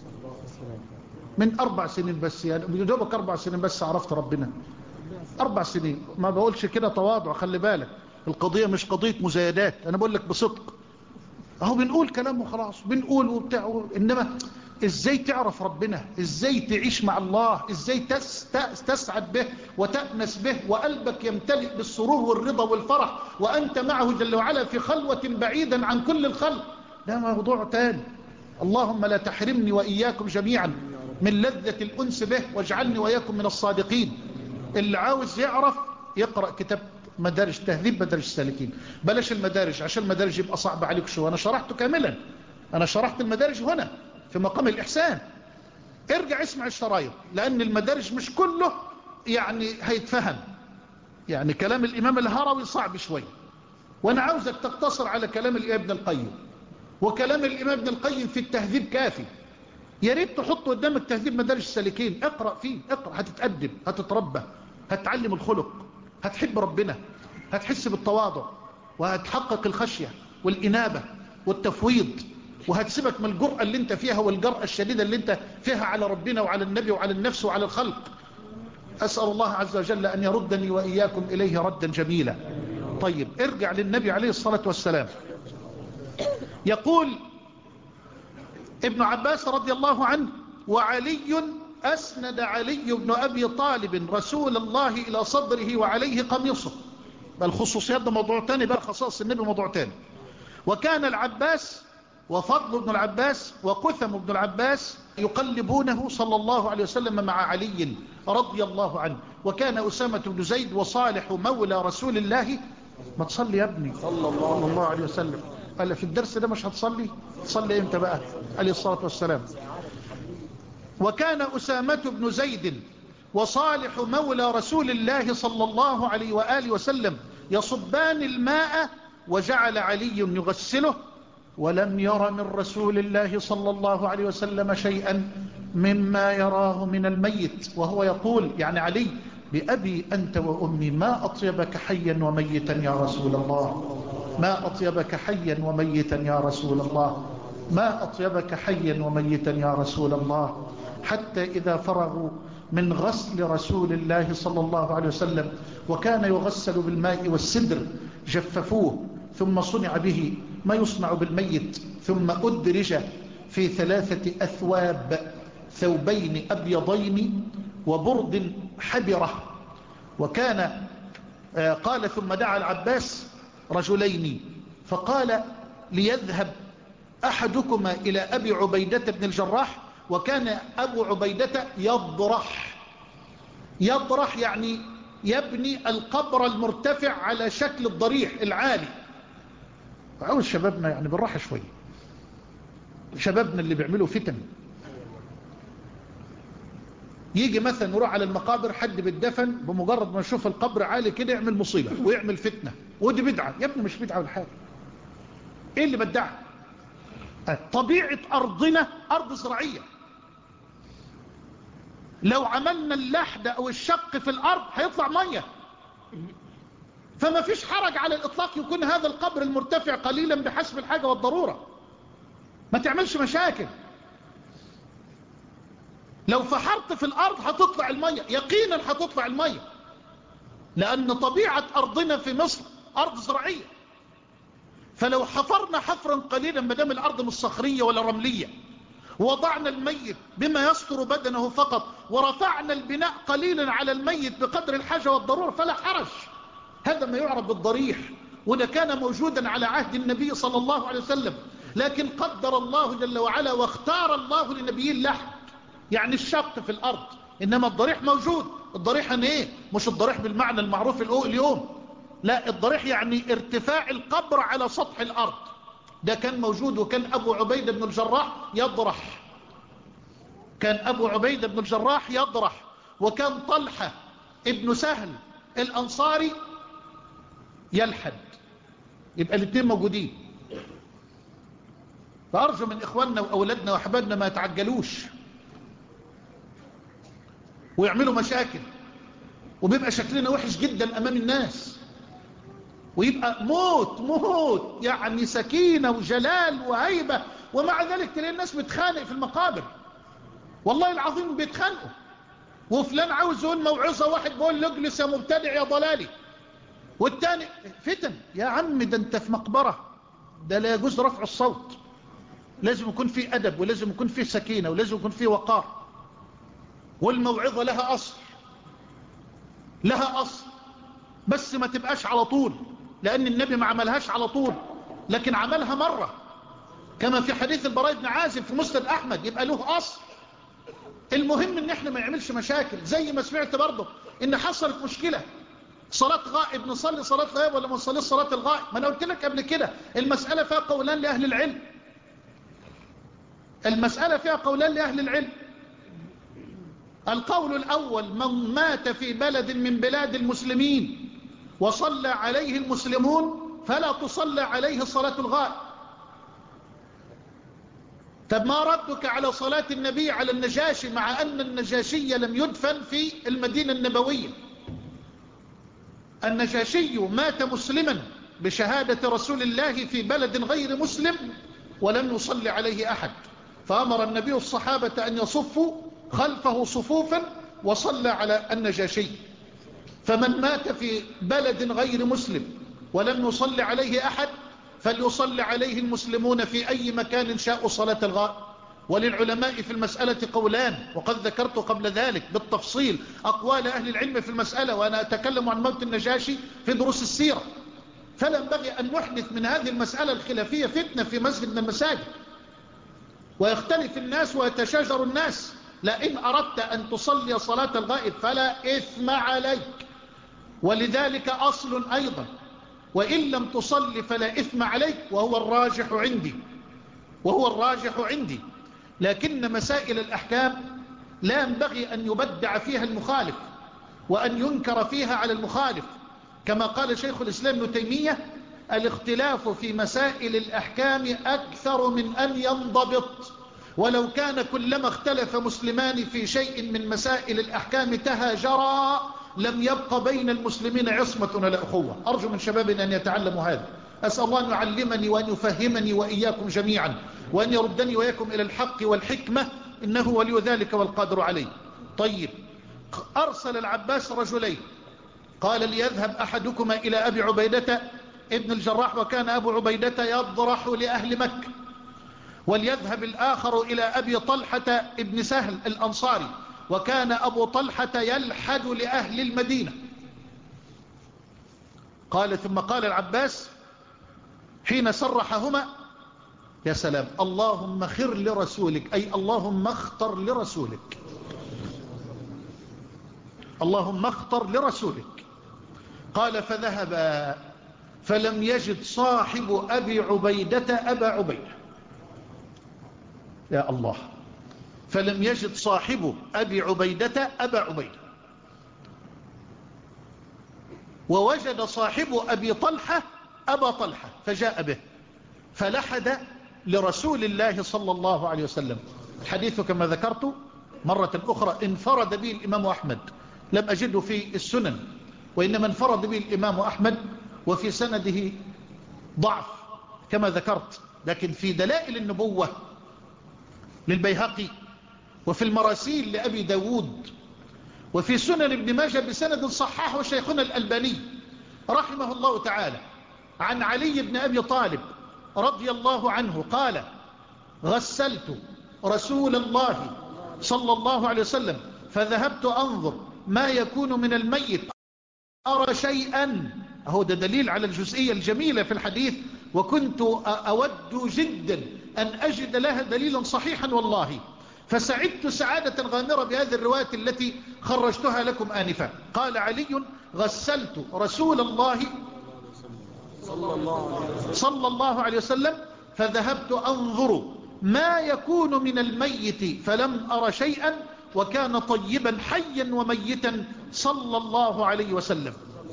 من أربع سنين بس، يعني بدوبك أربع سنين بس عرفت ربنا. أربع سنين، ما بقولش كده تواضع، خلي بالك القضية مش قضية مزايدات، أنا بقول لك بصدق. أهو بنقول كلام وخلاص، بنقول وبتاع، إنما إزاي تعرف ربنا، إزاي تعيش مع الله، إزاي تسعد به وتأنس به وقلبك يمتلئ بالسرور والرضا والفرح وأنت معه جل وعلا في خلوة بعيدا عن كل الخلق، ده موضوع تاني. اللهم لا تحرمني وإياكم جميعا من لذة الأنس به، واجعلني وإياكم من الصادقين. اللي عاوز يعرف يقرأ كتاب مدارج، تهذيب مدارج السالكين. بلاش المدارج عشان المدارج يبقى صعب عليك شو، أنا شرحته كاملا، أنا شرحت المدارج هنا في مقام الإحسان. ارجع اسمع الشرايط، لأن المدارج مش كله يعني هيتفهم، يعني كلام الإمام الهروي صعب شوي، وأنا عاوزك تقتصر على كلام الإمام ابن القيم. وكلام الإمام ابن القيم في التهذيب كافي، يا ريت تحط قدامك تهذيب مدارج السالكين، اقرأ فيه، اقرأ، هتتأدب، هتتربى، هتتعلم الخلق، هتحب ربنا، هتحس بالتواضع، وهتحقق الخشية والإنابة والتفويض، وهتسيبك من الجرأة اللي انت فيها والجرأة الشديدة اللي انت فيها على ربنا وعلى النبي وعلى النفس وعلى الخلق. أسأل الله عز وجل أن يردني وإياكم إليه ردا جميلا. طيب ارجع للنبي عليه الصلاة والسلام. يقول ابن عباس رضي الله عنه: وعلي أسند علي بن أبي طالب رسول الله إلى صدره وعليه قميصه. الخصوصيات ده موضوع تاني بقى، خصائص النبي موضوع تاني. وكان العباس وفضل بن العباس وقثم بن العباس يقلبونه صلى الله عليه وسلم مع علي رضي الله عنه. وكان أسامة بن زيد وصالح مولى رسول الله. ما تصلي يا ابني صلى الله عليه وسلم. قال في الدرس ده مش هتصلي؟ تصلي امتى بقى عليه الصلاة والسلام؟ وكان أسامة بن زيد وصالح مولى رسول الله صلى الله عليه وآله وسلم يصبان الماء، وجعل علي يغسله، ولم ير من رسول الله صلى الله عليه وسلم شيئا مما يراه من الميت، وهو يقول يعني علي: بأبي أنت وأمي ما أطيبك حيا وميتا يا رسول الله، ما أطيبك حيا وميتا يا رسول الله، ما أطيبك حيا وميتا يا رسول الله. حتى إذا فرغوا من غسل رسول الله صلى الله عليه وسلم، وكان يغسل بالماء والسدر، جففوه ثم صنع به ما يصنع بالميت، ثم أدرج في ثلاثة أثواب: ثوبين أبيضين وبرد حبرة. وكان قال: ثم دعا العباس رجلين فقال: ليذهب أحدكما إلى أبي عبيدة بن الجراح. وكان أبو عبيدة يضرح، يضرح يعني يبني القبر المرتفع على شكل الضريح العالي. عاوز شبابنا يعني بالراحة شوية، شبابنا اللي بيعملوا فتن يجي مثلا يروح على المقابر حد بالدفن، بمجرد ما يشوف القبر عالي كده يعمل مصيبة ويعمل فتنة، ودي بدعة. يا ابني مش بدعة ولا حاجة، ايه اللي بدعه؟ طبيعة ارضنا ارض زراعية، لو عملنا اللحد او الشق في الارض هيطلع مية، فما فيش حرج على الاطلاق يكون هذا القبر المرتفع قليلا بحسب الحاجة والضرورة، ما تعملش مشاكل. لو فحرت في الارض هتطلع المية، يقينا هتطلع المية، لان طبيعة ارضنا في مصر ارض زراعية. فلو حفرنا حفرا قليلا مدام الارض مش صخرية ولا رملية، وضعنا الميت بما يستر بدنه فقط، ورفعنا البناء قليلا على الميت بقدر الحاجة والضرورة، فلا حرج. هذا ما يعرف بالضريح، وده كان موجودا على عهد النبي صلى الله عليه وسلم. لكن قدر الله جل وعلا واختار الله لنبيه اللحد، يعني الشق في الارض. انما الضريح موجود. الضريح ان ايه؟ مش الضريح بالمعنى المعروف اليوم، لا، الضريح يعني ارتفاع القبر على سطح الارض. ده كان موجود، وكان ابو عبيدة بن الجراح يضرح، كان ابو عبيدة بن الجراح يضرح، وكان طلحة ابن سهل الانصاري يلحد. يبقى الاثنين موجودين. فارجو من اخواننا واولادنا واحبابنا ما يتعجلوش ويعملوا مشاكل، وبيبقى شكلنا وحش جدا امام الناس، ويبقى موت موت يعني سكينة وجلال وهيبة، ومع ذلك تلاقي الناس بتخانق في المقابر. والله العظيم بيتخانقوا، وفلان عاوز يقول موعظة، واحد بيقول له اجلس يا مبتدع يا ضلالي، والتاني فتن. يا عم ده انت في مقبرة، ده لا يجوز رفع الصوت، لازم يكون فيه أدب، ولازم يكون فيه سكينة، ولازم يكون فيه وقار. والموعظة لها أصل، لها أصل، بس ما تبقاش على طول، لأن النبي ما عملهاش على طول، لكن عملها مرة، كما في حديث البراء بن عازب في مسند أحمد، يبقى له أصل. المهم ان احنا ما يعملش مشاكل. زي ما سمعت برضه ان حصلت مشكلة صلاة غائب، نصلي صلاة غائب ولا ما نصليش صلاة الغائب؟ ما انا قلت لك قبل كده المسألة فيها قولان لأهل العلم، المسألة فيها قولان لأهل العلم. القول الأول: من مات في بلد من بلاد المسلمين وصلى عليه المسلمون فلا تصلى عليه صلاة الغائب. طب ما ردك على صلاة النبي على النجاشي، مع أن النجاشي لم يدفن في المدينة النبوية؟ النجاشي مات مسلما بشهادة رسول الله في بلد غير مسلم، ولم يصلي عليه أحد، فأمر النبي الصحابة أن يصفوا خلفه صفوفا وصلى على النجاشي. فمن مات في بلد غير مسلم ولم يصلي عليه أحد فليصلي عليه المسلمون في أي مكان شاءوا صلاة الغائب. وللعلماء في المسألة قولان، وقد ذكرت قبل ذلك بالتفصيل أقوال أهل العلم في المسألة، وأنا أتكلم عن موت النجاشي في دروس السيرة. فلا ينبغي أن نحدث من هذه المسألة الخلافية فتنة في مسجد من المساجد، ويختلف الناس ويتشاجر الناس. لئن أردت أن تصلي صلاة الغائب فلا إثم عليك، ولذلك أصل أيضا: وإن لم تصلي فلا إثم عليك، وهو الراجح عندي، وهو الراجح عندي. لكن مسائل الأحكام لا ينبغي أن يبدع فيها المخالف، وأن ينكر فيها على المخالف، كما قال شيخ الإسلام ابن تيمية: الاختلاف في مسائل الأحكام أكثر من أن ينضبط، ولو كان كلما اختلف مسلمان في شيء من مسائل الأحكام تهاجرا لم يبق بين المسلمين عصمة ولا أخوة. أرجو من شبابنا أن يتعلموا هذا. أسأل الله أن يعلمني وأن يفهمني وإياكم جميعا، وأن يردني وإياكم إلى الحق والحكمة، إنه ولي ذلك والقادر عليه. طيب، أرسل العباس رجلين، قال: ليذهب أحدكما إلى أبي عبيدة ابن الجراح، وكان أبو عبيدة يضرح لأهل مكة، وليذهب الآخر إلى أبي طلحة ابن سهل الأنصاري، وكان أبو طلحة يلحد لأهل المدينة. قال: ثم قال العباس حين سرحهما: يا سلام، اللهم خر لرسولك، أي اللهم اختر لرسولك، اللهم اختر لرسولك. قال: فذهب فلم يجد صاحب أبي عبيدة أبا عبيدة. يا الله، فلم يجد صاحب أبي عبيدة أبا عبيدة، ووجد صاحب أبي طلحة أبا طلحة فجاء به فلحد لرسول الله صلى الله عليه وسلم. الحديث كما ذكرت مرة أخرى انفرد به الإمام أحمد، لم أجده في السنن، وإنما انفرد به الإمام أحمد، وفي سنده ضعف كما ذكرت، لكن في دلائل النبوة للبيهقي، وفي المراسيل لأبي داود، وفي سنن ابن ماجه بسند صححه شيخنا الألباني رحمه الله تعالى عن علي بن أبي طالب رضي الله عنه قال: غسلت رسول الله صلى الله عليه وسلم فذهبت أنظر ما يكون من الميت أرى شيئا. هو ده دليل على الجزئية الجميلة في الحديث، وكنت أود جدا أن أجد لها دليلا صحيحا والله، فسعدت سعادة غامرة بهذه الرواية التي خرجتها لكم آنفا. قال علي: غسلت رسول الله صلى الله عليه وسلم فذهبت أنظر ما يكون من الميت فلم أر شيئا، وكان طيبا حيا وميتا صلى الله عليه وسلم.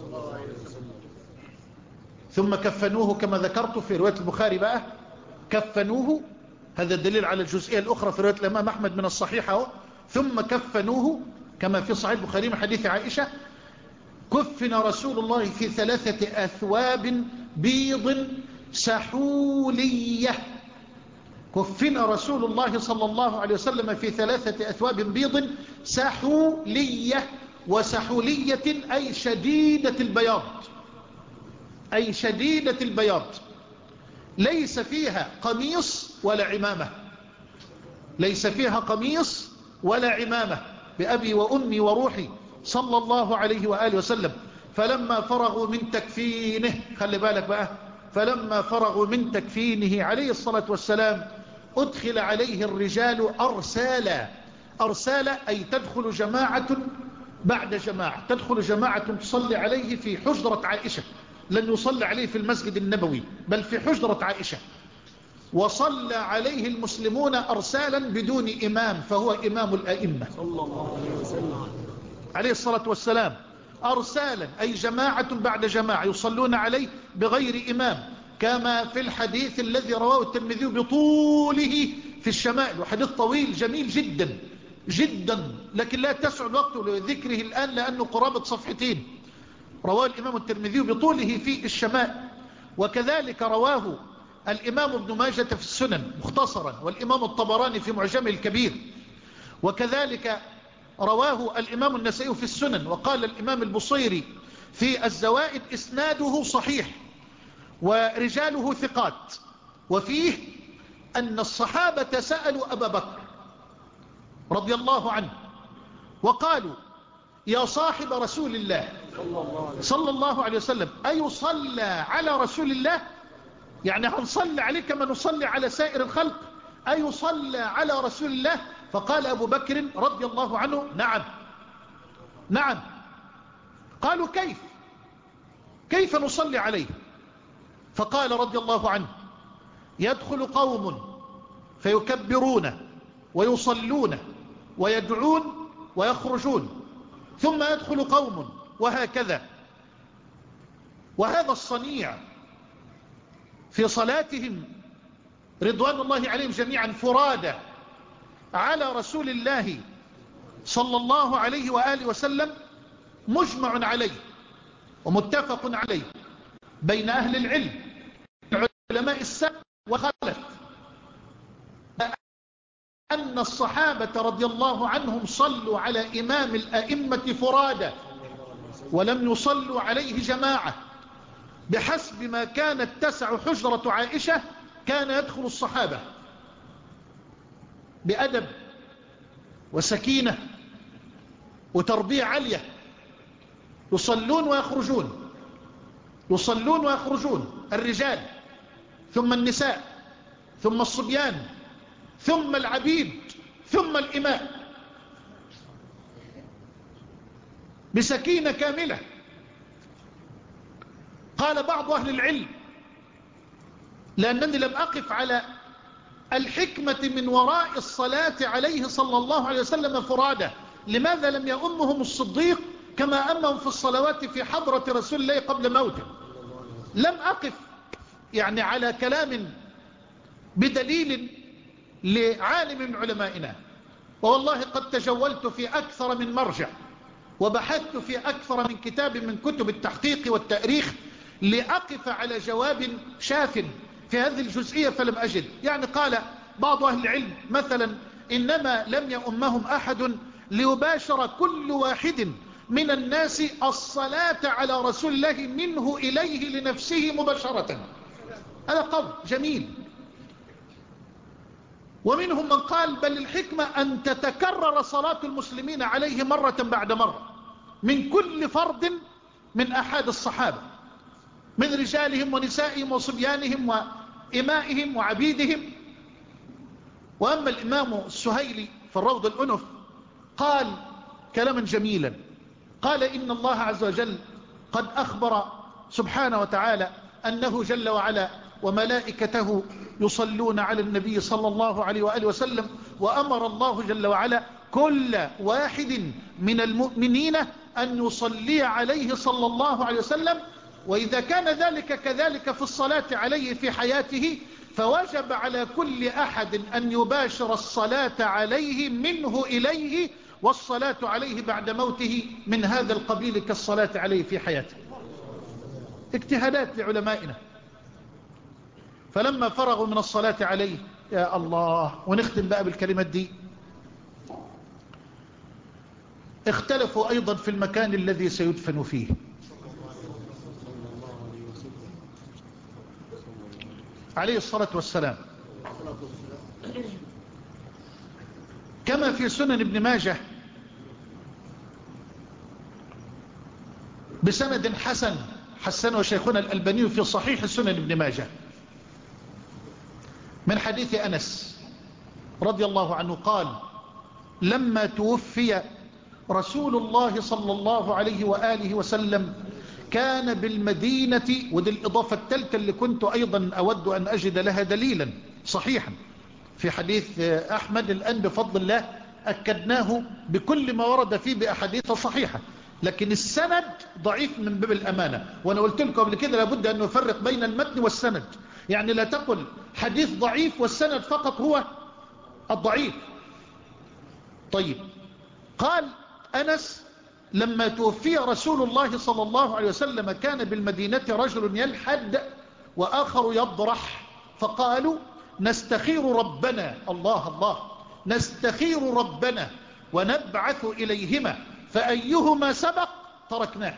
ثم كفنوه كما ذكرت في رواية البخاري بقى، كفنوه، هذا الدليل على الجزئية الأخرى في رواية الإمام أحمد من الصحيحة. ثم كفنوه كما في صحيح البخاري من حديث عائشة: كفن رسول الله في ثلاثة أثواب بيض سحولية. كفن رسول الله صلى الله عليه وسلم في ثلاثة أثواب بيض سحولية، وسحولية أي شديدة البياض، أي شديدة البياض، ليس فيها قميص ولا عمامة، ليس فيها قميص ولا عمامة، بأبي وأمي وروحي صلى الله عليه وآله وسلم. فلما فرغوا من تكفينه، خلي بالك بقى، فلما فرغوا من تكفينه عليه الصلاة والسلام أدخل عليه الرجال أرسالا. أرسالا أي تدخل جماعة بعد جماعة، تدخل جماعة تصلي عليه في حجرة عائشة، لن يصلي عليه في المسجد النبوي بل في حجرة عائشة، وصلى عليه المسلمون أرسالا بدون إمام، فهو إمام الأئمة صلى الله عليه وسلم عليه الصلاة والسلام. أرسالا أي جماعة بعد جماعة يصلون عليه بغير إمام، كما في الحديث الذي رواه الترمذي بطوله في الشمائل، وحديث طويل جميل جدا جدا، لكن لا تسع الوقت لذكره الآن لأنه قرابة صفحتين، رواه الإمام الترمذي بطوله في الشمائل. وكذلك رواه الإمام ابن ماجة في السنن مختصرا، والإمام الطبراني في معجمه الكبير، وكذلك رواه الإمام النسائي في السنن، وقال الإمام البصيري في الزوائد إسناده صحيح ورجاله ثقات. وفيه أن الصحابة سألوا أبا بكر رضي الله عنه وقالوا: يا صاحب رسول الله صلى الله عليه وسلم، أيصلى على رسول الله؟ يعني هنصلي عليه كما نصلي على سائر الخلق؟ أيصلى على رسول الله؟ فقال أبو بكر رضي الله عنه: نعم نعم. قالوا: كيف كيف نصلي عليه؟ فقال رضي الله عنه: يدخل قوم فيكبرون ويصلون ويدعون ويخرجون، ثم يدخل قوم، وهكذا. وهذا الصنيع في صلاتهم رضوان الله عليهم جميعا فرادى على رسول الله صلى الله عليه وآله وسلم مجمع عليه ومتفق عليه بين أهل العلم علماء السلف وخلف، أن الصحابة رضي الله عنهم صلوا على إمام الأئمة فرادى ولم يصلوا عليه جماعة، بحسب ما كانت تسع حجرة عائشة كان يدخل الصحابة بأدب وسكينة وتربية عالية، يصلون ويخرجون، يصلون ويخرجون، الرجال ثم النساء ثم الصبيان ثم العبيد ثم الإماء، بسكينة كاملة. قال بعض أهل العلم، لأنني لم أقف على الحكمة من وراء الصلاة عليه صلى الله عليه وسلم فرادى. لماذا لم يؤمهم الصديق كما أمهم في الصلوات في حضرة رسول الله قبل موته؟ لم أقف يعني على كلام بدليل لعالم من علمائنا، والله قد تجولت في أكثر من مرجع وبحثت في أكثر من كتاب من كتب التحقيق والتأريخ لأقف على جواب شاف في هذه الجزئية فلم أجد. يعني قال بعض أهل العلم مثلا إنما لم يؤمهم أحد ليباشر كل واحد من الناس الصلاة على رسول الله منه إليه لنفسه مباشرة. هذا قول جميل. ومنهم من قال بل الحكمة أن تتكرر صلاة المسلمين عليه مرة بعد مرة من كل فرد من أحد الصحابة من رجالهم ونسائهم وصبيانهم وإمائهم وعبيدهم. وأما الإمام السهيلي في الروض الأنف قال كلاما جميلا، قال إن الله عز وجل قد أخبر سبحانه وتعالى أنه جل وعلا وملائكته يصلون على النبي صلى الله عليه وآله وسلم، وأمر الله جل وعلا كل واحد من المؤمنين أن يصلي عليه صلى الله عليه وسلم. وإذا كان ذلك كذلك في الصلاة عليه في حياته فوجب على كل أحد أن يباشر الصلاة عليه منه إليه، والصلاة عليه بعد موته من هذا القبيل كالصلاة عليه في حياته. اجتهادات لعلمائنا. فلما فرغوا من الصلاة عليه يا الله، ونختم بقى بالكلمات دي، اختلفوا أيضا في المكان الذي سيدفن فيه. عليه الصلاة والسلام كما في سنن ابن ماجه بسند حسن حسنه شيخنا الألباني في صحيح سنن ابن ماجه من حديث أنس رضي الله عنه قال لما توفي رسول الله صلى الله عليه وآله وسلم كان بالمدينة، ودي الإضافة الثالثة اللي كنت أيضا أود أن أجد لها دليلا صحيحا في حديث أحمد الآن بفضل الله أكدناه بكل ما ورد فيه بأحاديث صحيحة، لكن السند ضعيف من باب الأمانة. وأنا قلت لكم قبل كده لابد أن نفرق بين المتن والسند، يعني لا تقل حديث ضعيف والسند فقط هو الضعيف. طيب، قال أنس لما توفي رسول الله صلى الله عليه وسلم كان بالمدينة رجل يلحد وآخر يضرح، فقالوا نستخير ربنا، الله الله، نستخير ربنا ونبعث إليهما فأيهما سبق تركناه.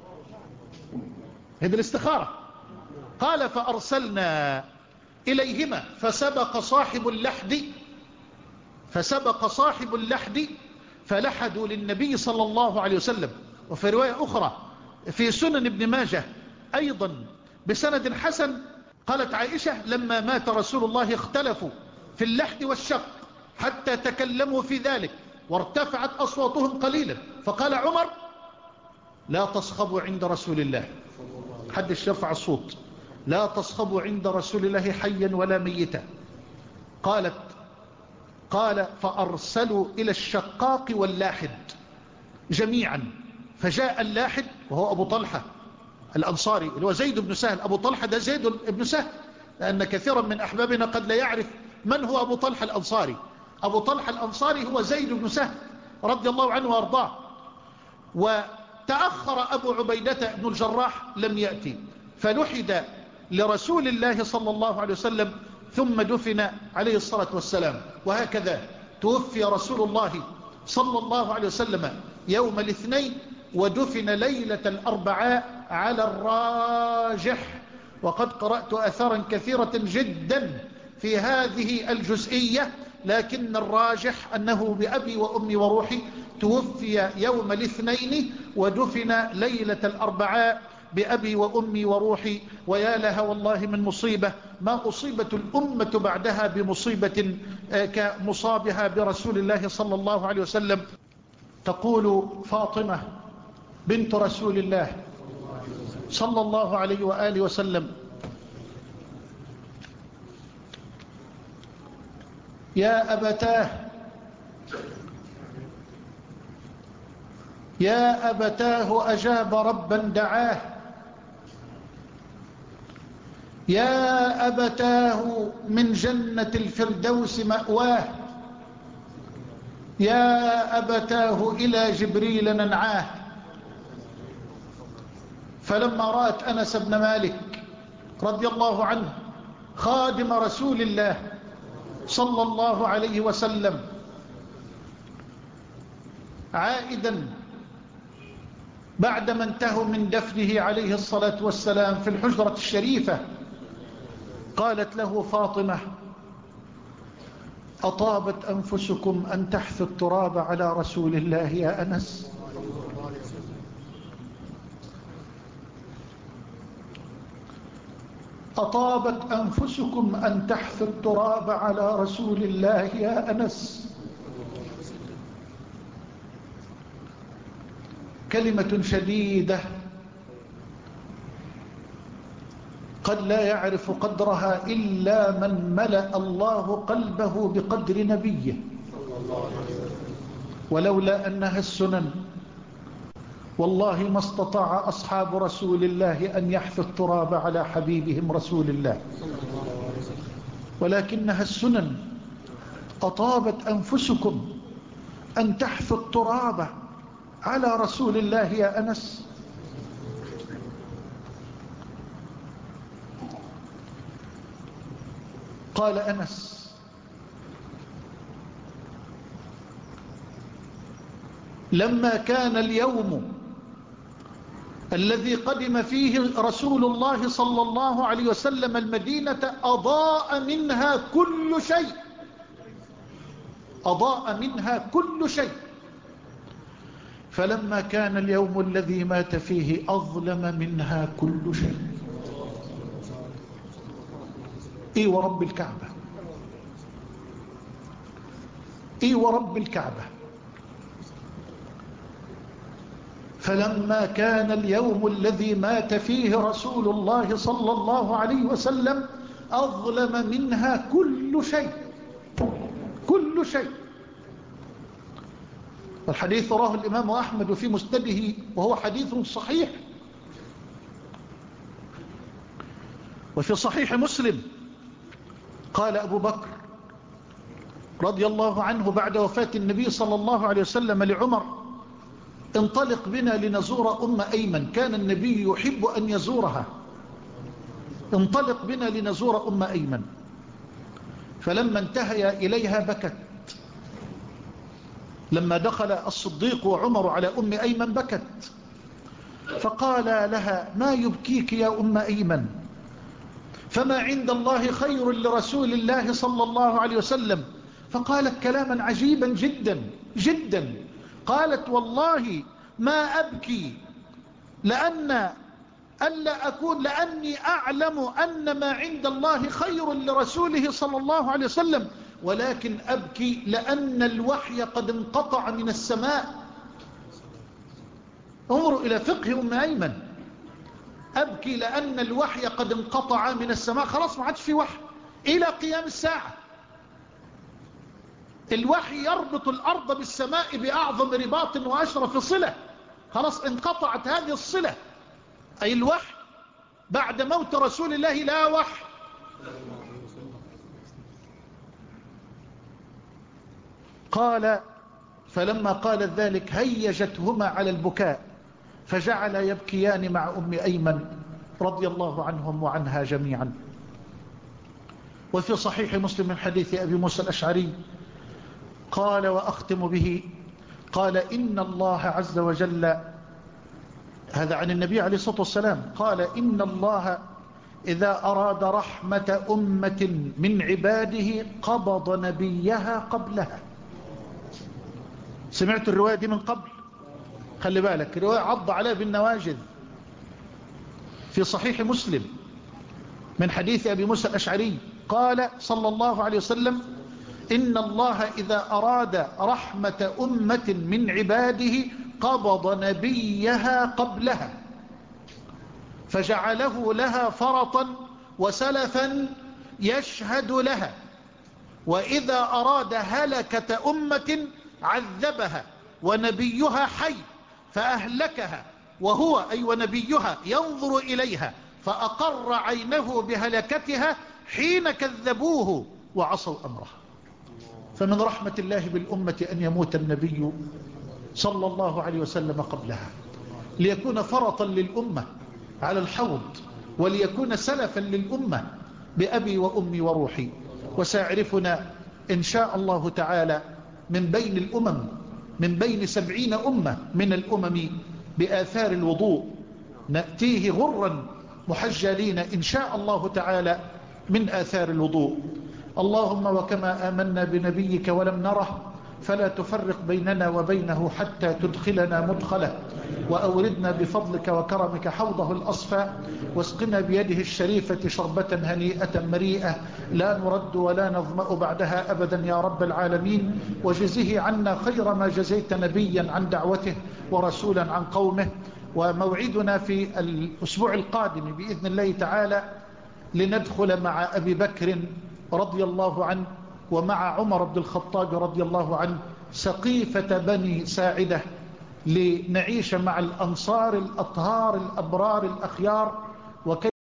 هذه الاستخارة. قال فأرسلنا إليهما فسبق صاحب اللحد فسبق صاحب اللحد فلحدوا للنبي صلى الله عليه وسلم. وفي رواية أخرى في سنن ابن ماجه أيضا بسند حسن قالت عائشة لما مات رسول الله اختلفوا في اللحد والشق حتى تكلموا في ذلك وارتفعت أصواتهم قليلا، فقال عمر لا تصخبوا عند رسول الله، حدش يرفع الصوت، لا تصخبوا عند رسول الله حيا ولا ميتا. قالت قال فأرسلوا إلى الشقاق واللاحد جميعا، فجاء اللاحد وهو أبو طلحة الأنصاري اللي هو زيد بن سهل. أبو طلحة ده زيد بن سهل، لأن كثيرا من أحبابنا قد لا يعرف من هو أبو طلحة الأنصاري. أبو طلحة الأنصاري هو زيد بن سهل رضي الله عنه وارضاه. وتأخر أبو عبيدة بن الجراح لم يأتي، فلحد لرسول الله صلى الله عليه وسلم ثم دفن عليه الصلاة والسلام. وهكذا توفي رسول الله صلى الله عليه وسلم يوم الاثنين ودفن ليلة الأربعاء على الراجح. وقد قرأت أثارا كثيرة جدا في هذه الجزئية، لكن الراجح أنه بأبي وأمي وروحي توفي يوم الاثنين ودفن ليلة الأربعاء بأبي وأمي وروحي. ويا لها والله من مصيبة ما أصيبت الأمة بعدها بمصيبة كمصابها برسول الله صلى الله عليه وسلم. تقول فاطمة بنت رسول الله صلى الله عليه وآله وسلم يا أبتاه يا أبتاه أجاب ربا دعاه، يا أبتاه من جنة الفردوس مأواه، يا أبتاه إلى جبريل ننعاه. فلما رأت أنس بن مالك رضي الله عنه خادم رسول الله صلى الله عليه وسلم عائدا بعدما انتهوا من دفنه عليه الصلاة والسلام في الحجرة الشريفة، قالت له فاطمة: أطابت أنفسكم أن تحثوا التراب على رسول الله يا أنس؟ أطابت أنفسكم أن تحثوا التراب على رسول الله يا أنس؟ كلمة شديدة قد لا يعرف قدرها إلا من ملأ الله قلبه بقدر نبيه، ولولا أنها السنن والله ما استطاع أصحاب رسول الله أن يحثوا التراب على حبيبهم رسول الله، ولكنها السنن. أطابت أنفسكم أن تحثوا التراب على رسول الله يا أنس؟ قال أنس: لما كان اليوم الذي قدم فيه رسول الله صلى الله عليه وسلم المدينة أضاء منها كل شيء، أضاء منها كل شيء، فلما كان اليوم الذي مات فيه أظلم منها كل شيء. إي ورب الكعبة، إي ورب الكعبة. فلما كان اليوم الذي مات فيه رسول الله صلى الله عليه وسلم أظلم منها كل شيء، كل شيء. والحديث رواه الإمام أحمد في مسنده وهو حديث صحيح. وفي صحيح مسلم قال أبو بكر رضي الله عنه بعد وفاة النبي صلى الله عليه وسلم لعمر: انطلق بنا لنزور أم أيمن، كان النبي يحب أن يزورها، انطلق بنا لنزور أم أيمن. فلما انتهيا إليها بكت، لما دخل الصديق وعمر على أم أيمن بكت، فقال لها: ما يبكيك يا أم أيمن؟ فما عند الله خير لرسول الله صلى الله عليه وسلم. فقالت كلاما عجيبا جدا جدا، قالت: والله ما أبكي لأن ألا أكون لأني أعلم أن ما عند الله خير لرسوله صلى الله عليه وسلم، ولكن أبكي لأن الوحي قد انقطع من السماء. انظروا إلى فقه أم أيمن، أبكي لأن الوحي قد انقطع من السماء، خلاص ما عادش في وحي إلى قيام الساعة. الوحي يربط الأرض بالسماء بأعظم رباط وأشرف صلة، خلاص انقطعت هذه الصلة، أي الوحي. بعد موت رسول الله لا وحي. قال: فلما قالت ذلك هيجتهما على البكاء، فجعل يبكيان مع أم أيمن رضي الله عنهم وعنها جميعا. وفي صحيح مسلم من حديث أبي موسى الأشعري قال، وأختم به، قال: إن الله عز وجل، هذا عن النبي عليه الصلاة والسلام، قال: إن الله إذا أراد رحمة أمة من عباده قبض نبيها قبلها. سمعت الرواية دي من قبل؟ خلي بالك، رواية عض عليها بالنواجذ في صحيح مسلم من حديث أبي موسى الأشعري قال صلى الله عليه وسلم: إن الله إذا أراد رحمة أمة من عباده قبض نبيها قبلها فجعله لها فرطا وسلفا يشهد لها، وإذا أراد هلكة أمة عذبها ونبيها حي فأهلكها، وهو أي ونبيها ينظر إليها فأقر عينه بهلكتها حين كذبوه وعصوا أمره. فمن رحمة الله بالأمة أن يموت النبي صلى الله عليه وسلم قبلها، ليكون فرطا للأمة على الحوض، وليكون سلفا للأمة بأبي وأمي وروحي. وسيعرفنا إن شاء الله تعالى من بين الأمم، من بين سبعين أمة من الأمم بآثار الوضوء، نأتيه غرا محجلين إن شاء الله تعالى من آثار الوضوء. اللهم وكما آمنا بنبيك ولم نره فلا تفرق بيننا وبينه حتى تدخلنا مدخله، وأوردنا بفضلك وكرمك حوضه الأصفى، واسقنا بيده الشريفة شربة هنيئة مريئة لا نرد ولا نظمأ بعدها أبدا يا رب العالمين. وجزه عنا خير ما جزيت نبيا عن دعوته ورسولا عن قومه. وموعدنا في الأسبوع القادم بإذن الله تعالى لندخل مع أبي بكر رضي الله عنه ومع عمر بن الخطاب رضي الله عنه سقيفة بني ساعدة، لنعيش مع الأنصار الأطهار الأبرار الأخيار وكيف